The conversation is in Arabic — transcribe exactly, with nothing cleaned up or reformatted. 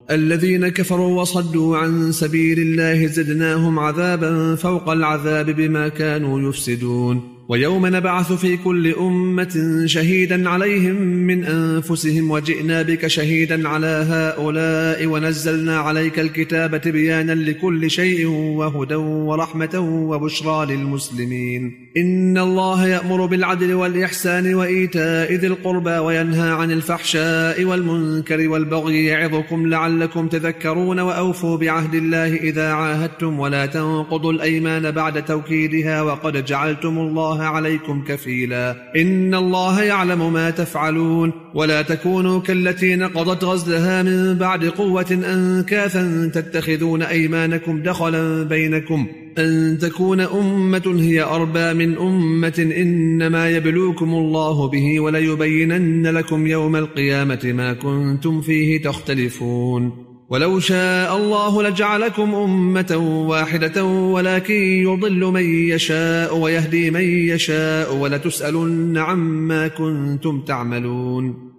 الذين كفروا وصدوا عن سبيل الله زدناهم عذابا فوق العذاب بما كانوا يفسدون. ويوم نبعث في كل أمة شهيدا عليهم من أنفسهم وجئنا بك شهيدا على هؤلاء ونزلنا عليك الكتاب تبيانا لكل شيء وهدى ورحمة وبشرى للمسلمين. إن الله يأمر بالعدل والإحسان وإيتاء ذي القربى وينهى عن الفحشاء والمنكر والبغي يعظكم لعلكم تذكرون. وأوفوا بعهد الله إذا عاهدتم ولا تنقضوا الأيمان بعد توكيدها وقد جعلتم الله عليكم كفيلا إن الله يعلم ما تفعلون. ولا تكونوا كالتي نقضت غزلها من بعد قوة أنكاثا تتخذون أيمانكم دخلا بينكم أن تكون أمة هي أربى من أمة إنما يبلوكم الله به وليبينن لكم يوم القيامة ما كنتم فيه تختلفون. ولو شاء الله لجعلكم أمة واحدة ولكن يضل من يشاء ويهدي من يشاء ولتسألن عما كنتم تعملون.